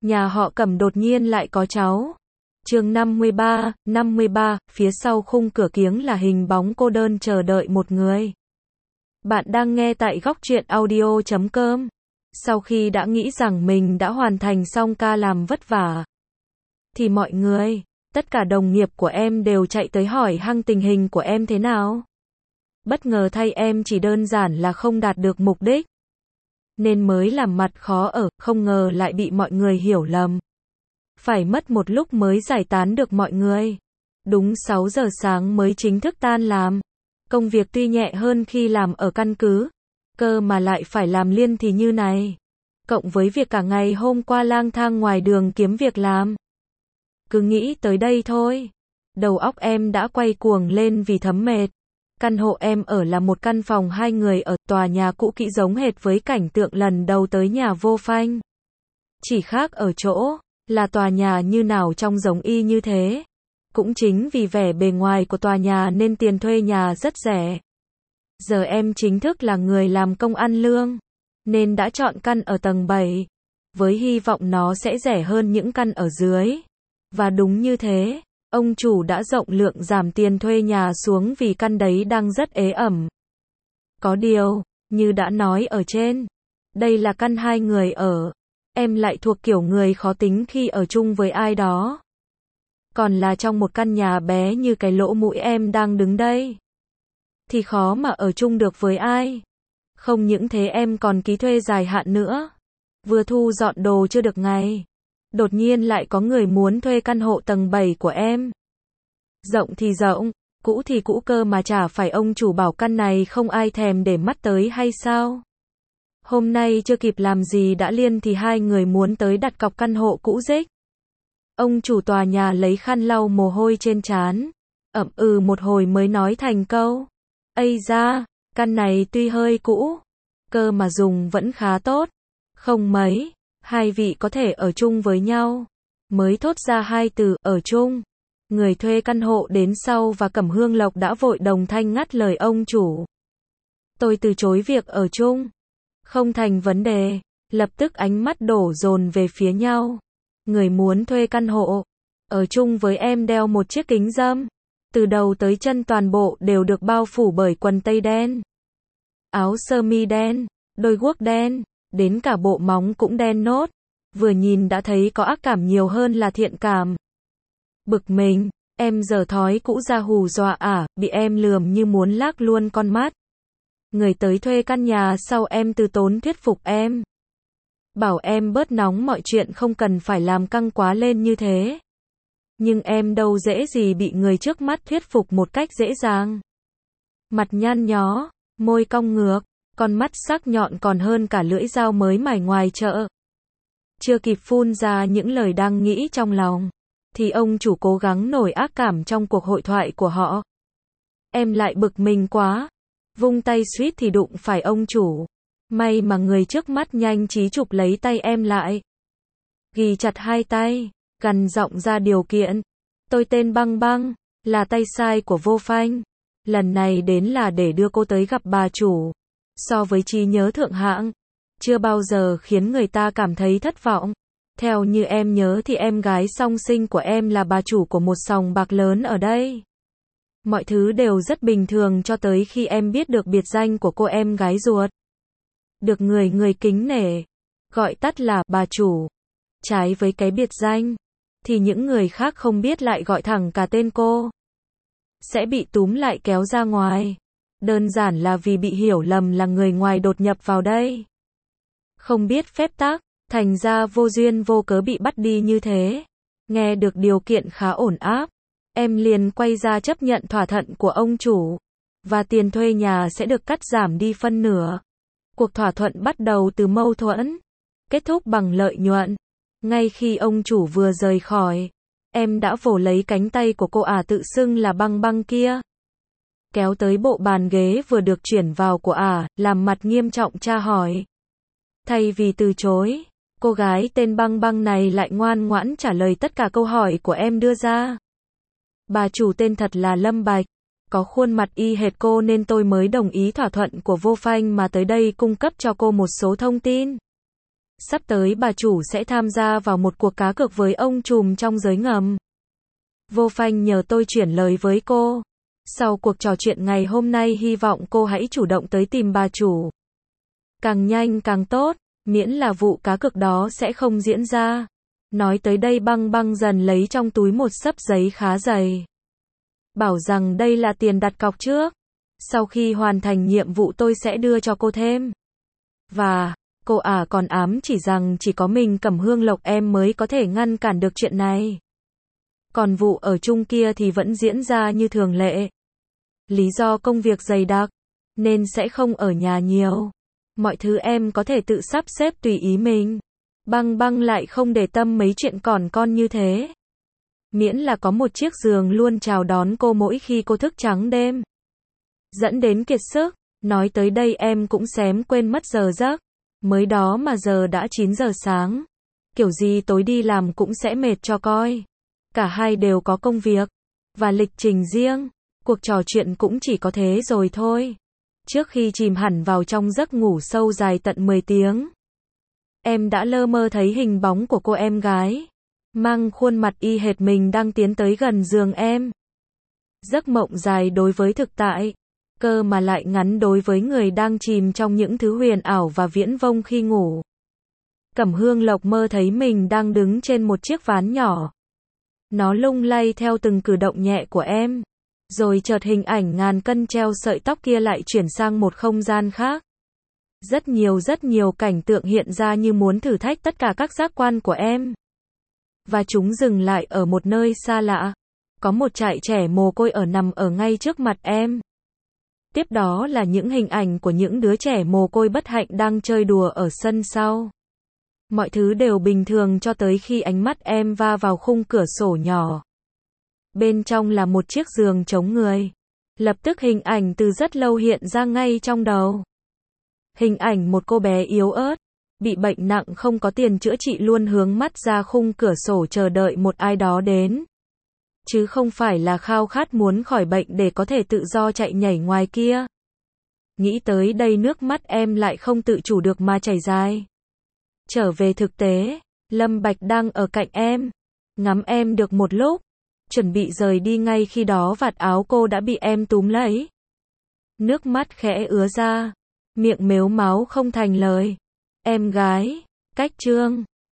nhà họ Cẩm đột nhiên lại có cháu. Chương 53, phía sau khung cửa kiếng là hình bóng cô đơn chờ đợi một người. Bạn đang nghe tại góc truyện audio.com. Sau khi đã nghĩ rằng mình đã hoàn thành xong ca làm vất vả, thì mọi người, tất cả đồng nghiệp của em đều chạy tới hỏi han tình hình của em thế nào. Bất ngờ thay em chỉ đơn giản là không đạt được mục đích, nên mới làm mặt khó ở, không ngờ lại bị mọi người hiểu lầm. Phải mất một lúc mới giải tán được mọi người. Đúng 6 giờ sáng mới chính thức tan làm. Công việc tuy nhẹ hơn khi làm ở căn cứ, cơ mà lại phải làm liên thì như này. Cộng với việc cả ngày hôm qua lang thang ngoài đường kiếm việc làm. Cứ nghĩ tới đây thôi, đầu óc em đã quay cuồng lên vì thấm mệt. Căn hộ em ở là một căn phòng 2 người ở tòa nhà cũ kỹ giống hệt với cảnh tượng lần đầu tới nhà Vô Phanh. Chỉ khác ở chỗ là tòa nhà như nào trông giống y như thế. Cũng chính vì vẻ bề ngoài của tòa nhà nên tiền thuê nhà rất rẻ. Giờ em chính thức là người làm công ăn lương, nên đã chọn căn ở tầng 7, với hy vọng nó sẽ rẻ hơn những căn ở dưới. Và đúng như thế, ông chủ đã rộng lượng giảm tiền thuê nhà xuống vì căn đấy đang rất ế ẩm. Có điều, như đã nói ở trên, đây là căn 2 người ở. Em lại thuộc kiểu người khó tính khi ở chung với ai đó. Còn là trong một căn nhà bé như cái lỗ mũi em đang đứng đây, thì khó mà ở chung được với ai. Không những thế em còn ký thuê dài hạn nữa. Vừa thu dọn đồ chưa được ngày, đột nhiên lại có người muốn thuê căn hộ tầng 7 của em. Rộng thì rộng, cũ thì cũ cơ mà chả phải ông chủ bảo căn này không ai thèm để mắt tới hay sao? Hôm nay chưa kịp làm gì đã liên thì 2 người muốn tới đặt cọc căn hộ cũ rích. Ông chủ tòa nhà lấy khăn lau mồ hôi trên trán, ậm ừ một hồi mới nói thành câu: "Ây da, căn này tuy hơi cũ, cơ mà dùng vẫn khá tốt. Không mấy, hai vị có thể ở chung với nhau." Mới thốt ra 2 từ ở chung, người thuê căn hộ đến sau và Cẩm Hương Lộc đã vội đồng thanh ngắt lời ông chủ. "Tôi từ chối việc ở chung." Không thành vấn đề, lập tức ánh mắt đổ dồn về phía nhau. Người muốn thuê căn hộ ở chung với em đeo một chiếc kính râm, từ đầu tới chân toàn bộ đều được bao phủ bởi quần tây đen, áo sơ mi đen, đôi guốc đen, đến cả bộ móng cũng đen nốt. Vừa nhìn đã thấy có ác cảm nhiều hơn là thiện cảm. Bực mình, em giờ thói cũ ra hù dọa à, bị em lườm như muốn lác luôn con mắt. Người tới thuê căn nhà sau em từ tốn thuyết phục em, bảo em bớt nóng mọi chuyện không cần phải làm căng quá lên như thế. Nhưng em đâu dễ gì bị người trước mắt thuyết phục một cách dễ dàng. Mặt nhăn nhó, môi cong ngược, con mắt sắc nhọn còn hơn cả lưỡi dao mới mài ngoài chợ. Chưa kịp phun ra những lời đang nghĩ trong lòng, thì ông chủ cố gắng nổi ác cảm trong cuộc hội thoại của họ. Em lại bực mình quá, vung tay suýt thì đụng phải ông chủ. May mà người trước mắt nhanh trí chụp lấy tay em lại, ghì chặt 2 tay, gằn giọng ra điều kiện. "Tôi tên Băng Băng, là tay sai của Vô Phanh. Lần này đến là để đưa cô tới gặp bà chủ. So với trí nhớ thượng hạng, chưa bao giờ khiến người ta cảm thấy thất vọng. Theo như em nhớ thì em gái song sinh của em là bà chủ của một sòng bạc lớn ở đây. Mọi thứ đều rất bình thường cho tới khi em biết được biệt danh của cô em gái ruột. Được người kính nể, gọi tắt là bà chủ. Trái với cái biệt danh, thì những người khác không biết lại gọi thẳng cả tên cô. Sẽ bị túm lại kéo ra ngoài. Đơn giản là vì bị hiểu lầm là người ngoài đột nhập vào đây. Không biết phép tắc, thành ra vô duyên vô cớ bị bắt đi như thế." Nghe được điều kiện khá ổn áp, em liền quay ra chấp nhận thỏa thuận của ông chủ, và tiền thuê nhà sẽ được cắt giảm đi phân nửa. Cuộc thỏa thuận bắt đầu từ mâu thuẫn, kết thúc bằng lợi nhuận. Ngay khi ông chủ vừa rời khỏi, em đã vồ lấy cánh tay của cô ả tự xưng là Băng Băng kia, kéo tới bộ bàn ghế vừa được chuyển vào của ả, làm mặt nghiêm trọng tra hỏi. Thay vì từ chối, cô gái tên Băng Băng này lại ngoan ngoãn trả lời tất cả câu hỏi của em đưa ra. "Bà chủ tên thật là Lâm Bạch, có khuôn mặt y hệt cô nên tôi mới đồng ý thỏa thuận của Vô Phanh mà tới đây cung cấp cho cô một số thông tin. Sắp tới bà chủ sẽ tham gia vào một cuộc cá cược với ông trùm trong giới ngầm. Vô Phanh nhờ tôi chuyển lời với cô. Sau cuộc trò chuyện ngày hôm nay hy vọng cô hãy chủ động tới tìm bà chủ. Càng nhanh càng tốt, miễn là vụ cá cược đó sẽ không diễn ra. Nói tới đây Băng Băng dần lấy trong túi một xấp giấy khá dày. Bảo rằng đây là tiền đặt cọc trước. Sau khi hoàn thành nhiệm vụ tôi sẽ đưa cho cô thêm. Và, cô còn ám chỉ rằng chỉ có mình Cẩm Hương Lộc em mới có thể ngăn cản được chuyện này. Còn vụ ở chung kia thì vẫn diễn ra như thường lệ. Lý do công việc dày đặc, nên sẽ không ở nhà nhiều. Mọi thứ em có thể tự sắp xếp tùy ý mình. Băng Băng lại không để tâm mấy chuyện còn con như thế. Miễn là có một chiếc giường luôn chào đón cô mỗi khi cô thức trắng đêm. Dẫn đến kiệt sức, nói tới đây em cũng xém quên mất giờ giấc. Mới đó mà giờ đã 9 giờ sáng. Kiểu gì tối đi làm cũng sẽ mệt cho coi. Cả hai đều có công việc và lịch trình riêng. Cuộc trò chuyện cũng chỉ có thế rồi thôi. Trước khi chìm hẳn vào trong giấc ngủ sâu dài tận 10 tiếng. Em đã lơ mơ thấy hình bóng của cô em gái. Mang khuôn mặt y hệt mình đang tiến tới gần giường em. Giấc mộng dài đối với thực tại. Cơ mà lại ngắn đối với người đang chìm trong những thứ huyền ảo và viễn vông khi ngủ. Cẩm Hương Lộc mơ thấy mình đang đứng trên một chiếc ván nhỏ. Nó lung lay theo từng cử động nhẹ của em. Rồi chợt hình ảnh ngàn cân treo sợi tóc kia lại chuyển sang một không gian khác. Rất nhiều cảnh tượng hiện ra như muốn thử thách tất cả các giác quan của em. Và chúng dừng lại ở một nơi xa lạ. Có một trại trẻ mồ côi nằm ở ngay trước mặt em. Tiếp đó là những hình ảnh của những đứa trẻ mồ côi bất hạnh đang chơi đùa ở sân sau. Mọi thứ đều bình thường cho tới khi ánh mắt em va vào khung cửa sổ nhỏ. Bên trong là một chiếc giường chống người. Lập tức hình ảnh từ rất lâu hiện ra ngay trong đầu. Hình ảnh một cô bé yếu ớt, bị bệnh nặng không có tiền chữa trị luôn hướng mắt ra khung cửa sổ chờ đợi một ai đó đến. Chứ không phải là khao khát muốn khỏi bệnh để có thể tự do chạy nhảy ngoài kia. Nghĩ tới đây nước mắt em lại không tự chủ được mà chảy dài. Trở về thực tế, Lâm Bạch đang ở cạnh em. Ngắm em được một lúc. Chuẩn bị rời đi ngay khi đó vạt áo cô đã bị em túm lấy. Nước mắt khẽ ứa ra. Miệng mếu máo không thành lời. Em gái, cách chương.